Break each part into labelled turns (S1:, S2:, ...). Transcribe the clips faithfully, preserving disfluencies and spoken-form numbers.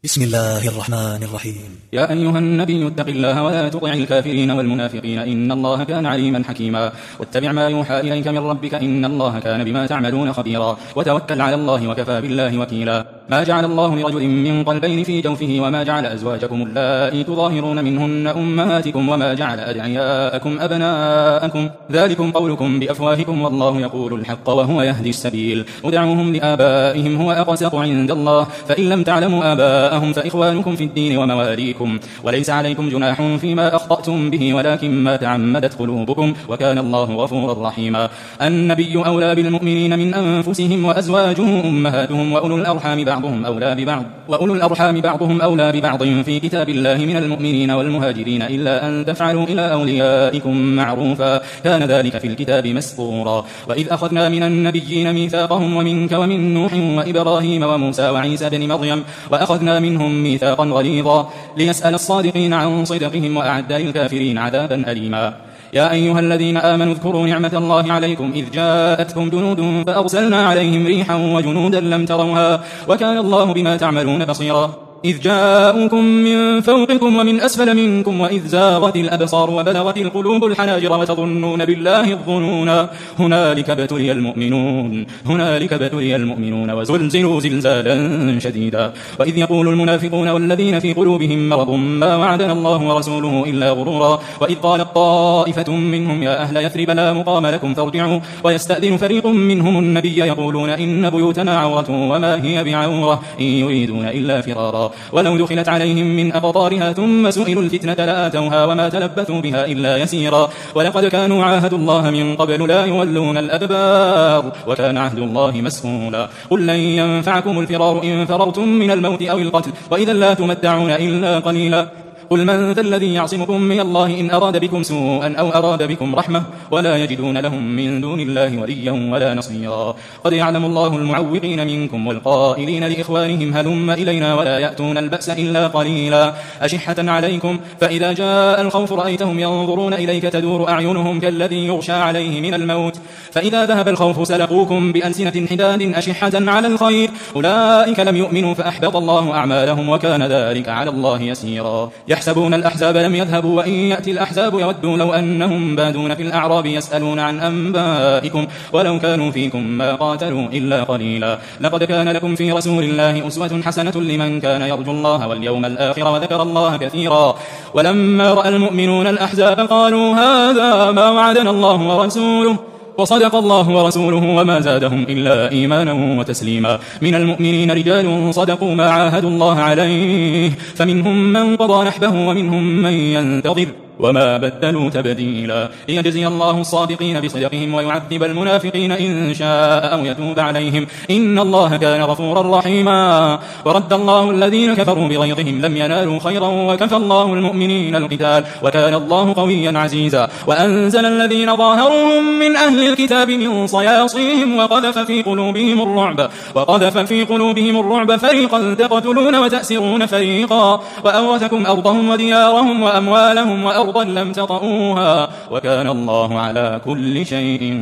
S1: بسم الله الرحمن الرحيم.
S2: يا أيها النبي اتق الله ولا تطع الكافرين والمنافقين إن الله كان عليما حكيما. واتبع ما يوحى إليك من ربك إن الله كان بما تعملون خبيرا. وتوكل على الله وكفى بالله وكيلا. ما جعل الله لرجل من قلبين في جوفه وما جعل أزواجكم اللائي تظاهرون منهن أمهاتكم وما جعل أدعياءكم أبناءكم ذلكم قولكم بأفواهكم والله يقول الحق وهو يهدي السبيل. ادعوهم لآبائهم هو أقسط عند الله فإن لم تعلموا آباءهم فإخوانكم في الدين ومواليكم وليس عليكم جناح فيما أخطأتم به ولكن ما تعمدت قلوبكم وكان الله غفورا رحيما. النبي أولى بالمؤمنين من أنفسهم وأزواجه أمهاتهم وأولو الأرحام بعضهم أولى ببعض وأولو الأرحام بعضهم أولى ببعض في كتاب الله من المؤمنين والمهاجرين إلا أن تفعلوا إلى أوليائكم معروفا كان ذلك في الكتاب مسطورا. وإذ أخذنا من النبيين ميثاقهم ومنك ومن نوح وإبراهيم وموسى وعيسى بن مريم وأخذنا منهم ميثاقا غليظا ليسأل الصادقين عن صدقهم وأعد للكافرين عذابا أليما. يا أيها الذين آمنوا اذكروا نعمة الله عليكم إذ جاءتكم جنود فأرسلنا عليهم ريحا وجنودا لم تروها وكان الله بما تعملون بصيرا. إذ جاءوكم من فوقكم ومن أسفل منكم وإذ زاغت الأبصار وبلغت القلوب الحناجر وتظنون بالله الظنونا هنالك ابتلي المؤمنون هنالك ابتلي المؤمنون وزلزلوا زلزالا شديدا. وإذ يقول المنافقون والذين في قلوبهم مرض ما وعدنا الله ورسوله إلا غرورا. وإذ قالت طائفة منهم يا أهل يثرب لا مقام لكم فارجعوا ويستأذن فريق منهم النبي يقولون إن بيوتنا عورة وما هي بعورة إن يريدون إلا فرارا. ولو دخلت عليهم من أقطارها ثم سئلوا الفتنة لآتوها وما تلبثوا بها إلا يسيرا. ولقد كانوا عاهدوا الله من قبل لا يولون الأدبار وكان عهد الله مسؤولا. قل لن ينفعكم الفرار إن فررتم من الموت أو القتل وإذا لا تمتعون إلا قليلا. قل من ذا الذي يعصمكم من الله إن أراد بكم سوءا أو أراد بكم رحمة ولا يجدون لهم من دون الله وليا ولا نصيرا. قد يعلم الله المعوقين منكم والقائلين لإخوانهم هلم إلينا ولا يأتون البأس إلا قليلا أشحة عليكم فإذا جاء الخوف رأيتهم ينظرون إليك تدور أعينهم كالذي يغشى عليه من الموت فإذا ذهب الخوف سلقوكم بألسنة حداد أشحة على الخير أولئك لم يؤمنوا فأحبط الله أعمالهم وكان ذلك على الله يسيرا. يحسبون الأحزاب لم يذهبوا وإن يأتي الأحزاب يودوا لو أنهم بادون في الأعراب يسألون عن أنبائكم ولو كانوا فيكم ما قاتلوا إلا قليلا. لقد كان لكم في رسول الله أسوة حسنة لمن كان يرجو الله واليوم الآخر وذكر الله كثيرا. ولما رأى المؤمنون الأحزاب قالوا هذا ما وعدنا الله ورسوله وصدق الله ورسوله وما زادهم إلا إيمانا وتسليما. من المؤمنين رجال صدقوا ما عاهدوا الله عليه فمنهم من قضى نحبه ومنهم من ينتظر وما بدلوا تبديلا. ليجزي الله الصادقين بصدقهم ويعذب المنافقين إن شاء أو يتوب عليهم إن الله كان غفورا رحيما. ورد الله الذين كفروا بغيظهم لم ينالوا خيرا وكفى الله المؤمنين القتال وكان الله قويا عزيزا. وأنزل الذين ظاهروهم من أهل الكتاب من صياصيهم وقذف في قلوبهم الرعب وقذف في قلوبهم الرعب فريقا تقتلون وتأسرون فريقا وأورثكم أرضهم وديارهم وأموالهم وأرضا لم تطئوها وكان الله على كل شيء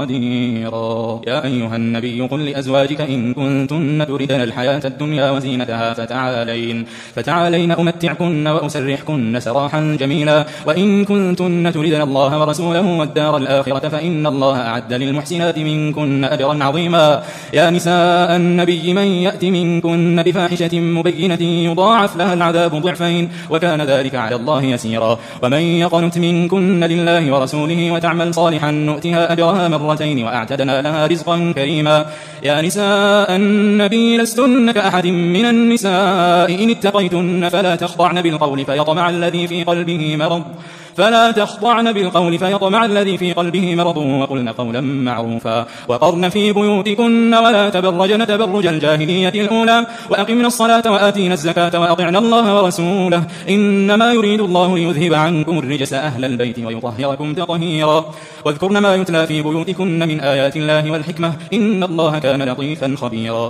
S2: قديرا. يا أيها النبي قل لأزواجك إن كنتن تردن الحياة الدنيا وزينتها فتعالين فتعالين أمتعكن وأسرحكن سراحا جميلا. وإن كنتن تردن الله ورسوله والدار الآخرة فإن الله أعد للمحسنات منكن أجرا عظيما. يا نساء النبي من يأت منكن بفاحشة مبينة يضاعف لها العذاب ضعفين وكان ذلك على الله يسيرا. ومن يقنت منكن لله ورسوله وتعمل صالحا نؤتها أجرها مرتين وأعتدنا لها رزقا كريما. يا نساء النبي لستن كأحد من النساء إن اتقيتن فلا تخضعن بالقول فيطمع الذي في قلبه مرض فلا تخضعن بالقول فيطمع الذي في قلبه مرض وقلن قولا معروفا. وقرن في بيوتكن ولا تبرجن تبرج الجاهلية الأولى وأقمنا الصلاة وآتينا الزكاة وأطعنا الله ورسوله إنما يريد الله ليذهب عنكم الرجس أهل البيت ويطهركم تطهيرا. واذكرن ما يتلى في بيوتكن من آيات الله والحكمة إن الله كان لطيفا خبيرا.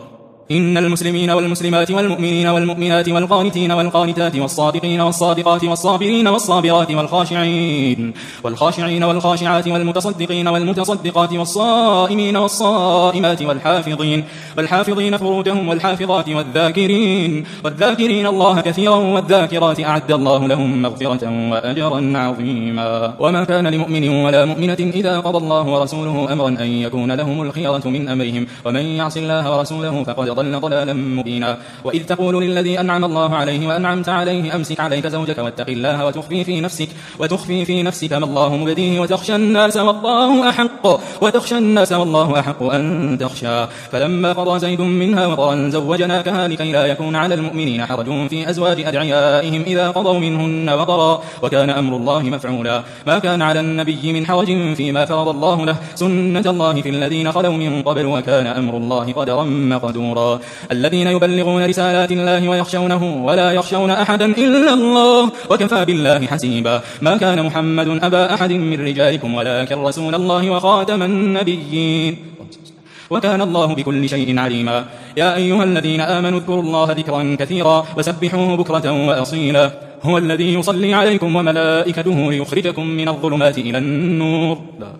S2: إن المسلمين والمسلمات والمؤمنين والمؤمنات والقانتين والقانتات والصادقين والصادقات والصابرين والصابرات والخاشعين والخاشعين والخاشعات والمتصدقين والمتصدقات والصائمين والصائمات والحافظين والحافظين فروجهم والحافظات والذاكرين والذاكرين الله كثيرا والذاكرات أعد الله لهم مغفرة وأجرا عظيما. وما كان لمؤمن ولا مؤمنة إذا قضى الله ورسوله أمرا أن يكون لهم الخيرة من أمرهم ومن يعص الله ورسوله فقد ضل ضلالا مبينا. وإذ تقول للذي أنعم الله عليه وأنعمت عليه أمسك عليك زوجك واتق الله وتخفي في نفسك وتخفي في نفسك ما الله مبديه وتخشى الناس والله أحق وتخشى الناس والله أحق أن تخشى. فلما قضى زيد منها وطرا زوجناكها لكي لا يكون على المؤمنين حرج في أزواج أدعيائهم إذا قضوا منهن وطرا وكان أمر الله مفعولا. ما كان على النبي من حرج فيما فرض الله له سنة الله في الذين خلوا من قبل وكان أمر الله قدرا مقدورا. الذين يبلغون رسالات الله ويخشونه ولا يخشون أحدا إلا الله وكفى بالله حسيبا. ما كان محمد أبا أحد من رجالكم ولكن رسول الله وخاتم النبيين وكان الله بكل شيء عليما. يا أيها الذين آمنوا اذكروا الله ذكرا كثيرا وسبحوه بكرة وأصيلا. هو الذي يصلي عليكم وملائكته ليخرجكم من الظلمات إلى النور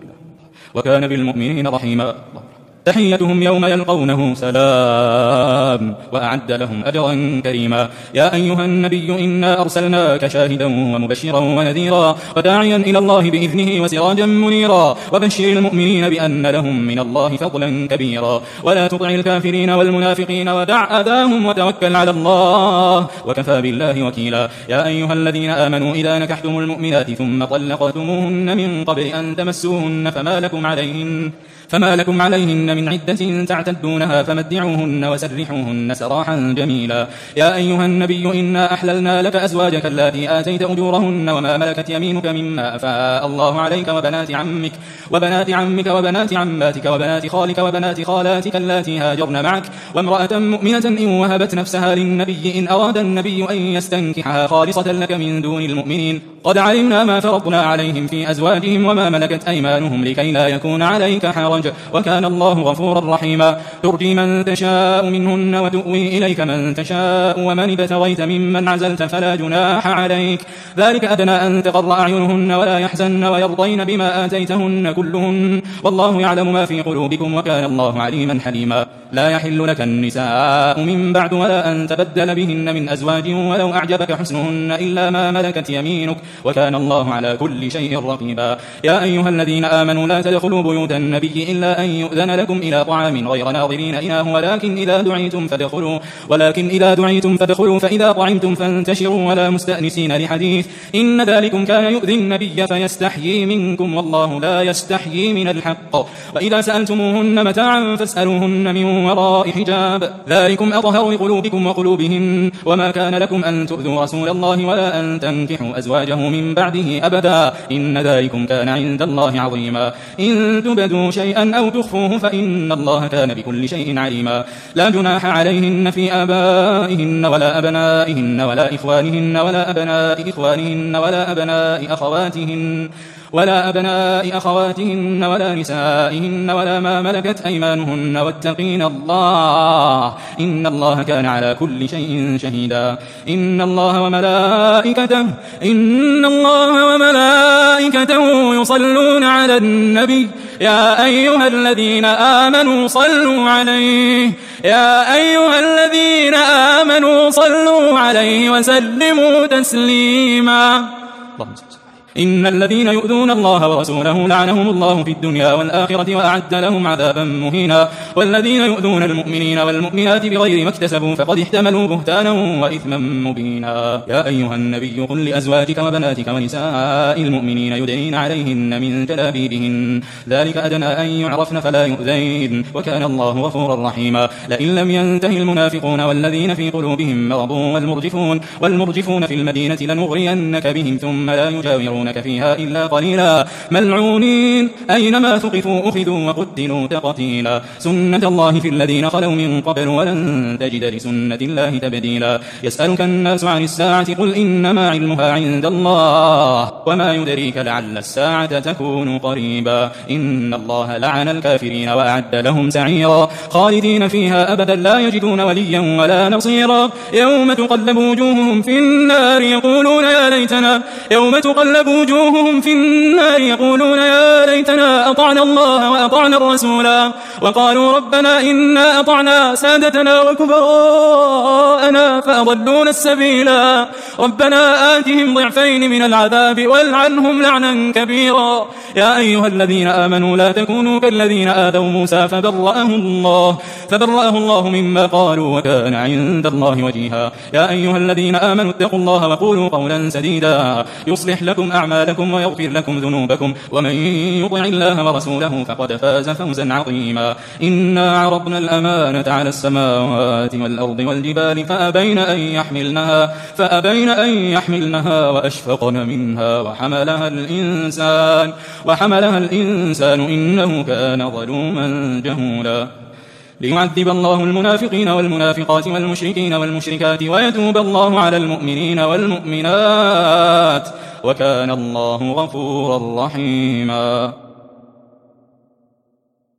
S2: وكان بالمؤمنين رحيما. تحيتهم يوم يلقونه سلام وأعد لهم أجرا كريما. يا أيها النبي إنا أرسلناك شاهدا ومبشرا ونذيرا وداعيا إلى الله بإذنه وسراجا منيرا وبشر المؤمنين بأن لهم من الله فضلا كبيرا. ولا تطع الكافرين والمنافقين ودع أذاهم وتوكل على الله وكفى بالله وكيلا. يا أيها الذين آمنوا إذا نكحتم المؤمنات ثم طلقتموهن من قبل أن تمسوهن فما لكم عليهن فما لكم عليهن من عدة تعتدونها فمتعوهن وسرحوهن سراحا جميلا. يا أيها النبي إنا أحللنا لك أزواجك التي آتيت أجورهن وما ملكت يمينك مما أفاء الله عليك وبنات عمك وبنات عمك وبنات عماتك وبنات خالك وبنات خالاتك اللاتي هاجرن معك وامرأة مؤمنة إن وهبت نفسها للنبي إن أراد النبي أن يستنكحها خالصة لك من دون المؤمنين. قد علمنا ما فرضنا عليهم في أزواجهم وما ملكت أيمانهم لكي لا يكون عليك حرج وكان الله غفورا رحيما. ترجي من تشاء منهن وتؤوي إليك من تشاء ومن ابتغيت ممن عزلت فلا جناح عليك. ذلك أدنى أن تقر أعينهن ولا يحزن ويرضين بما آتيتهن كلهن والله يعلم ما في قلوبكم وكان الله عليما حليما. لا يحل لك النساء من بعد ولا أن تبدل بهن من أزواج ولو أعجبك حسنهن إلا ما ملكت يمينك وكان الله على كل شيء رقيبا. يا أيها الذين آمنوا لا تدخلوا بيوت النبي إلا أن يؤذن لكم إلى طعام غير ناظرين إناه ولكن إذا دعيتم فادخلوا ولكن إذا دعيتم فادخلوا فإذا طعمتم فانتشروا ولا مستأنسين لحديث إن ذلكم كان يؤذي النبي فيستحيي منكم والله لا يستحيي من الحق. وإذا سألتموهن متاعا فاسألوهن من وراء حجاب ذلكم أطهر لقلوبكم وقلوبهن. وما كان لكم أن تؤذوا رسول الله ولا أن تنكحوا أزواجه من بعده أبدا إن ذلكم كان عند الله عظيما. إن تبدوا شيئا أو تخفوه فإن الله كان بكل شيء عليما. لا جناح عليهن في آبائهن ولا أبنائهن ولا إخوانهن ولا أبناء إخوانهن ولا أبناء أخواتهن ولا أبناء أخواتهن ولا نسائهن ولا ما ملكت أيمانهن واتقين الله إن الله كان على كل شيء شهيدا. إن الله وملائكته إن الله وملائكته يصلون على النبي يا أيها الذين آمنوا صلوا عليه يا أيها الذين آمنوا صلوا عليه وسلموا تسليما. إن الذين يؤذون الله ورسوله لعنهم الله في الدنيا والآخرة وأعد لهم عذابا مهينا. والذين يؤذون المؤمنين والمؤمنات بغير ما اكتسبوا فقد احتملوا بهتانا وإثما مبينا. يا أيها النبي قل لأزواجك وبناتك ونساء المؤمنين يدنين عليهن من جلابيبهن ذلك أدنى أن يعرفن فلا يؤذين وكان الله غفورا رحيما. لئن لم ينتهي المنافقون والذين في قلوبهم مرض والمرجفون والمرجفون في المدينة لنغرينك بهم ثم لا يجاورون يجاورونك فيها إلا قليلا ملعونين أينما ثقفوا أخذوا وقتلوا تقتيلا سنة الله في الذين خلوا من قبل ولن تجد لسنة الله تبديلا يسألك الناس عن الساعة قل إنما علمها عند الله وما يدريك لعل الساعة تكون قريبا إن الله لعن الكافرين وأعد لهم سعيرا خالدين فيها أبدا لا يجدون وليا ولا نصيرا يوم تقلب وجوههم في النار يقولون يا ليتنا يوم تقلب وجوههم في النار يقولون يا ليتنا أطعنا الله وأطعنا الرسولا وقالوا ربنا إنا أطعنا سادتنا وكبراءنا فأضلونا السبيلا ربنا آتهم ضعفين من العذاب والعنهم لعنا كبيرا يا أيها الذين آمنوا لا تكونوا كالذين آذوا موسى فبرأه الله فبرأه الله مما قالوا وكان عند الله وجيها يا أيها الذين آمنوا اتقوا الله وقولوا قولا سديدا يصلح لكم أعمالكم ويغفر لكم ذنوبكم ومن يطع الله ورسوله فقد فاز فوزا عظيما إنا عرضنا الأمانة على السماوات والأرض والجبال فأبين أن يحملنها فأبين أن يحملنها وأشفقن منها وحملها الإنسان وحملها الإنسان إنه كان ظلوما جهولا ليعذب الله المنافقين والمنافقات والمشركين والمشركات ويتوب الله على المؤمنين والمؤمنات وكان الله غفورا رحيما.